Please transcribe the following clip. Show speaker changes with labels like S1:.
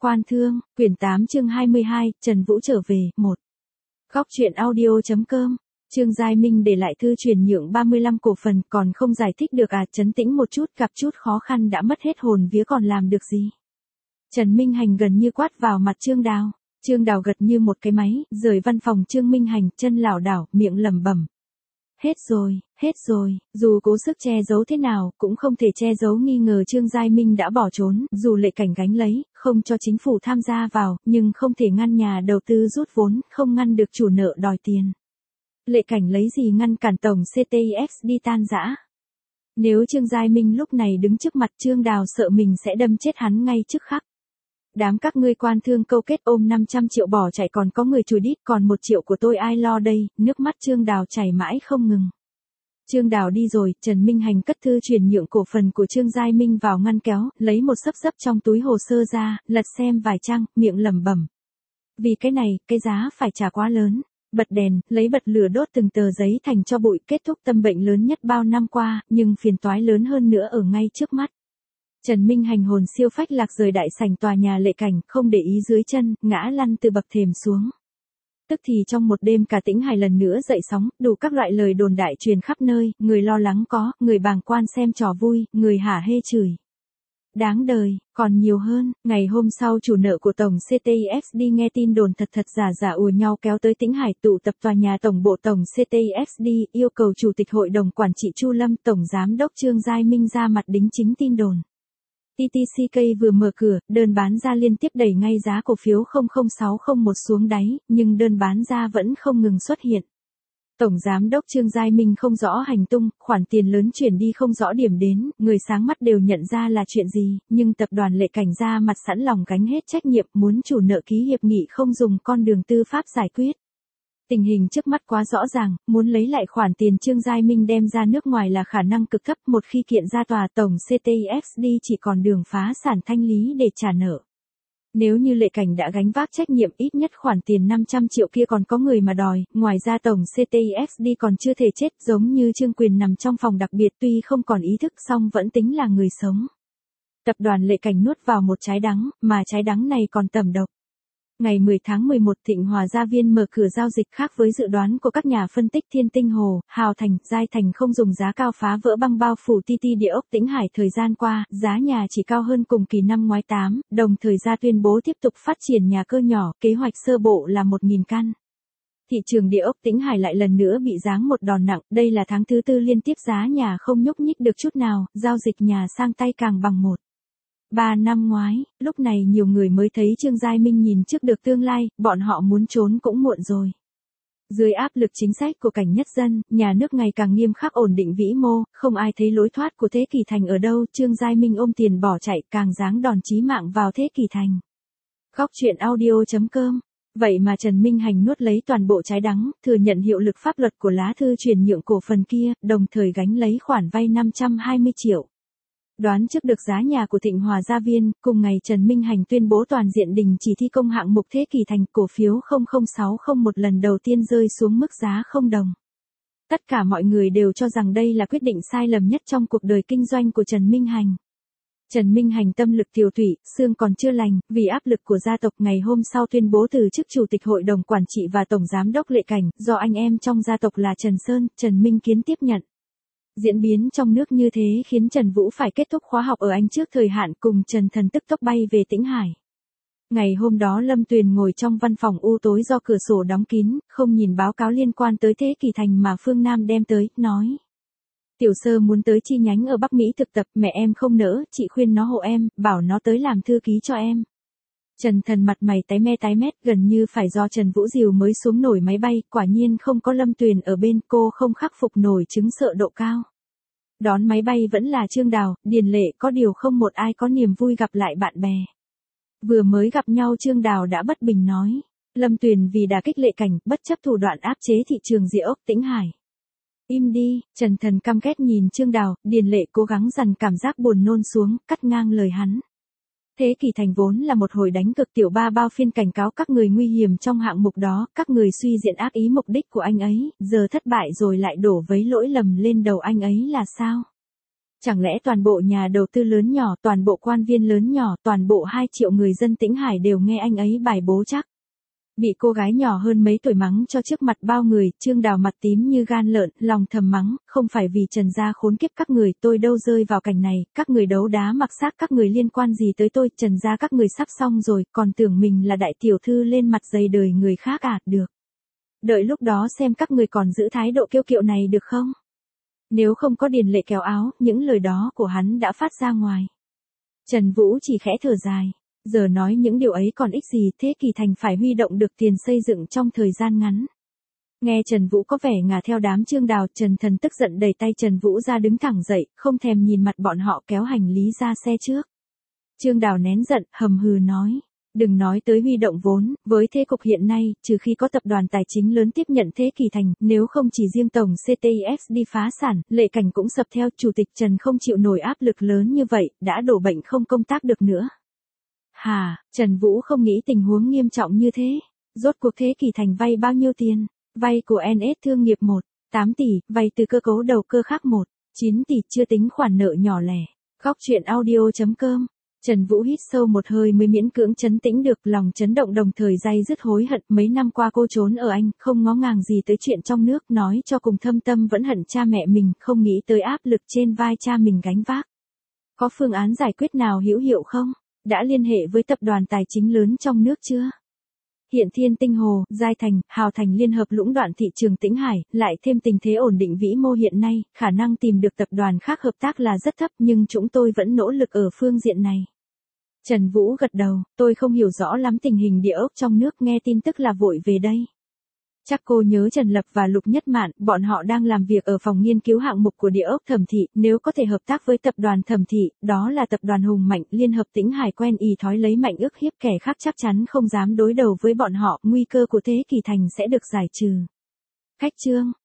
S1: Quan Thương, quyển 8 chương 22, Trần Vũ trở về, 1. Góc truyện audio.com. Trương Giai Minh để lại thư chuyển nhượng 35 cổ phần, còn không giải thích được à? Trấn tĩnh một chút, gặp chút khó khăn đã mất hết hồn vía còn làm được gì? Trần Minh Hành gần như quát vào mặt Trương Đào. Trương Đào gật như một cái máy, rời văn phòng Trương Minh Hành, chân lảo đảo, miệng lẩm bẩm. Hết rồi, dù cố sức che giấu thế nào, cũng không thể che giấu nghi ngờ Trương Giai Minh đã bỏ trốn, dù Lệ Cảnh gánh lấy, không cho chính phủ tham gia vào, nhưng không thể ngăn nhà đầu tư rút vốn, không ngăn được chủ nợ đòi tiền. Lệ Cảnh lấy gì ngăn cản tổng CTIXD tan rã? Nếu Trương Giai Minh lúc này đứng trước mặt Trương Đào sợ mình sẽ đâm chết hắn ngay trước khắc. Đám các ngươi Quan Thương câu kết ôm 500 triệu bỏ chạy, còn có người chùi đít, còn 1 triệu của tôi ai lo đây? Nước mắt Trương Đào chảy mãi không ngừng. Trương Đào đi rồi, Trần Minh Hành cất thư chuyển nhượng cổ phần của Trương Giai Minh vào ngăn kéo, lấy một xấp trong túi hồ sơ ra, lật xem vài trang, miệng lẩm bẩm. Vì cái này, cái giá phải trả quá lớn. Bật đèn, lấy bật lửa đốt từng tờ giấy thành cho bụi, kết thúc tâm bệnh lớn nhất bao năm qua, nhưng phiền toái lớn hơn nữa ở ngay trước mắt. Trần Minh Hành hồn siêu phách lạc rời đại sảnh tòa nhà Lệ Cảnh, không để ý dưới chân, ngã lăn từ bậc thềm xuống. Tức thì trong một đêm cả Tĩnh Hải lần nữa dậy sóng, đủ các loại lời đồn đại truyền khắp nơi, người lo lắng có, người bàng quan xem trò vui, người hả hê chửi. Đáng đời, còn nhiều hơn, ngày hôm sau chủ nợ của tổng CTIXD nghe tin đồn thật giả ùa nhau kéo tới Tĩnh Hải tụ tập tòa nhà tổng bộ tổng CTIXD, yêu cầu chủ tịch hội đồng quản trị Chu Lâm, tổng giám đốc Trương Giai Minh ra mặt đính chính tin đồn. TTCK vừa mở cửa, đơn bán ra liên tiếp đẩy ngay giá cổ phiếu 00601 xuống đáy, nhưng đơn bán ra vẫn không ngừng xuất hiện. Tổng giám đốc Trương Giai Minh không rõ hành tung, khoản tiền lớn chuyển đi không rõ điểm đến, người sáng mắt đều nhận ra là chuyện gì, nhưng tập đoàn Lệ Cảnh ra mặt sẵn lòng gánh hết trách nhiệm, muốn chủ nợ ký hiệp nghị không dùng con đường tư pháp giải quyết. Tình hình trước mắt quá rõ ràng, muốn lấy lại khoản tiền Trương Giai Minh đem ra nước ngoài là khả năng cực thấp, một khi kiện ra tòa tổng CTIXD chỉ còn đường phá sản thanh lý để trả nợ. Nếu như Lệ Cảnh đã gánh vác trách nhiệm, ít nhất khoản tiền 500 triệu kia còn có người mà đòi, ngoài ra tổng CTIXD còn chưa thể chết, giống như Trương Quyền nằm trong phòng đặc biệt tuy không còn ý thức song vẫn tính là người sống. Tập đoàn Lệ Cảnh nuốt vào một trái đắng, mà trái đắng này còn tẩm độc. Ngày 10 tháng 11 Thịnh Hòa Gia Viên mở cửa giao dịch, khác với dự đoán của các nhà phân tích Thiên Tinh Hồ, Hào Thành, Giai Thành không dùng giá cao phá vỡ băng bao phủ TT Địa ốc Tĩnh Hải thời gian qua, giá nhà chỉ cao hơn cùng kỳ năm ngoái 8, đồng thời ra tuyên bố tiếp tục phát triển nhà cơ nhỏ, kế hoạch sơ bộ là 1.000 căn. Thị trường địa ốc Tĩnh Hải lại lần nữa bị giáng một đòn nặng, đây là tháng thứ tư liên tiếp giá nhà không nhúc nhích được chút nào, giao dịch nhà sang tay càng bằng 3 năm ngoái, lúc này nhiều người mới thấy Trương Giai Minh nhìn trước được tương lai, bọn họ muốn trốn cũng muộn rồi. Dưới áp lực chính sách của Cảnh Nhất Dân, nhà nước ngày càng nghiêm khắc ổn định vĩ mô, không ai thấy lối thoát của Thế Kỷ Thành ở đâu, Trương Giai Minh ôm tiền bỏ chạy càng giáng đòn chí mạng vào Thế Kỷ Thành. Góc truyện audio.com. Vậy mà Trần Minh Hành nuốt lấy toàn bộ trái đắng, thừa nhận hiệu lực pháp luật của lá thư chuyển nhượng cổ phần kia, đồng thời gánh lấy khoản vay 520 triệu. Đoán trước được giá nhà của Thịnh Hòa Gia Viên, cùng ngày Trần Minh Hành tuyên bố toàn diện đình chỉ thi công hạng mục Thế Kỷ Thành, cổ phiếu 00601 lần đầu tiên rơi xuống mức giá 0 đồng. Tất cả mọi người đều cho rằng đây là quyết định sai lầm nhất trong cuộc đời kinh doanh của Trần Minh Hành. Trần Minh Hành tâm lực tiều tụy, xương còn chưa lành, vì áp lực của gia tộc ngày hôm sau tuyên bố từ chức chủ tịch hội đồng quản trị và tổng giám đốc Lệ Cảnh, do anh em trong gia tộc là Trần Sơn, Trần Minh Kiến tiếp nhận. Diễn biến trong nước như thế khiến Trần Vũ phải kết thúc khóa học ở Anh trước thời hạn, cùng Trần Thần tức tốc bay về Tĩnh Hải. Ngày hôm đó Lâm Tuyền ngồi trong văn phòng u tối do cửa sổ đóng kín, không nhìn báo cáo liên quan tới Thế Kỷ Thành mà Phương Nam đem tới, nói. Tiểu Sơ muốn tới chi nhánh ở Bắc Mỹ thực tập, mẹ em không nỡ, chị khuyên nó hộ em, bảo nó tới làm thư ký cho em. Trần Thần mặt mày tái mét, gần như phải do Trần Vũ dìu mới xuống nổi máy bay, quả nhiên không có Lâm Tuyền ở bên, cô không khắc phục nổi chứng sợ độ cao. Đón máy bay vẫn là Trương Đào, Điền Lệ, có điều không một ai có niềm vui gặp lại bạn bè. Vừa mới gặp nhau Trương Đào đã bất bình nói, Lâm Tuyền vì đả kích Lệ Cảnh, bất chấp thủ đoạn áp chế thị trường địa ốc Tĩnh Hải. Im đi, Trần Thần căm ghét nhìn Trương Đào, Điền Lệ cố gắng dằn cảm giác buồn nôn xuống, cắt ngang lời hắn. Thế Kỷ Thành vốn là một hồi đánh cực, tiểu ba bao phiên cảnh cáo các người nguy hiểm trong hạng mục đó, các người suy diễn ác ý mục đích của anh ấy, giờ thất bại rồi lại đổ vấy lỗi lầm lên đầu anh ấy là sao? Chẳng lẽ toàn bộ nhà đầu tư lớn nhỏ, toàn bộ quan viên lớn nhỏ, toàn bộ 2 triệu người dân Tĩnh Hải đều nghe anh ấy bài bố chắc? Bị cô gái nhỏ hơn mấy tuổi mắng cho trước mặt bao người, Trương Đào mặt tím như gan lợn, lòng thầm mắng, không phải vì Trần gia khốn kiếp các người, tôi đâu rơi vào cảnh này, các người đấu đá mặc xác các người liên quan gì tới tôi, Trần gia các người sắp xong rồi, còn tưởng mình là đại tiểu thư lên mặt dày đời người khác à, được. Đợi lúc đó xem các người còn giữ thái độ kiêu kiệu này được không? Nếu không có Điền Lệ kéo áo, những lời đó của hắn đã phát ra ngoài. Trần Vũ chỉ khẽ thở dài. Giờ nói những điều ấy còn ích gì, Thế Kỳ Thành phải huy động được tiền xây dựng trong thời gian ngắn. Nghe Trần Vũ có vẻ ngả theo đám Trương Đào, Trần Thần tức giận đẩy tay Trần Vũ ra đứng thẳng dậy, không thèm nhìn mặt bọn họ kéo hành lý ra xe trước. Trương Đào nén giận, hầm hừ nói. Đừng nói tới huy động vốn, với thế cục hiện nay, trừ khi có tập đoàn tài chính lớn tiếp nhận Thế Kỳ Thành, nếu không chỉ riêng tổng CTIF đi phá sản, Lệ Cảnh cũng sập theo, Chủ tịch Trần không chịu nổi áp lực lớn như vậy, đã đổ bệnh không công tác được nữa. Hà, Trần Vũ không nghĩ tình huống nghiêm trọng như thế. Rốt cuộc Thế Kỳ Thành vay bao nhiêu tiền? Vay của NS Thương nghiệp 8 tỷ, vay từ cơ cấu đầu cơ khác 9 tỷ, chưa tính khoản nợ nhỏ lẻ. Góc chuyện audio.com. Trần Vũ hít sâu một hơi mới miễn cưỡng trấn tĩnh được, lòng chấn động đồng thời day dứt hối hận, mấy năm qua cô trốn ở Anh, không ngó ngàng gì tới chuyện trong nước, nói cho cùng thâm tâm vẫn hận cha mẹ mình, không nghĩ tới áp lực trên vai cha mình gánh vác. Có phương án giải quyết nào hữu hiệu không? Đã liên hệ với tập đoàn tài chính lớn trong nước chưa? Hiện Thiên Tinh Hồ, Giai Thành, Hào Thành liên hợp lũng đoạn thị trường Tĩnh Hải, lại thêm tình thế ổn định vĩ mô hiện nay, khả năng tìm được tập đoàn khác hợp tác là rất thấp, nhưng chúng tôi vẫn nỗ lực ở phương diện này. Trần Vũ gật đầu, tôi không hiểu rõ lắm tình hình địa ốc trong nước, nghe tin tức là vội về đây. Chắc cô nhớ Trần Lập và Lục Nhất Mạn, bọn họ đang làm việc ở phòng nghiên cứu hạng mục của địa ốc Thẩm Thị, nếu có thể hợp tác với tập đoàn Thẩm Thị, đó là tập đoàn hùng mạnh, liên hợp Tĩnh Hải quen ý thói lấy mạnh ức hiếp kẻ khác, chắc chắn không dám đối đầu với bọn họ, nguy cơ của Thế Kỳ Thành sẽ được giải trừ. Khách trương,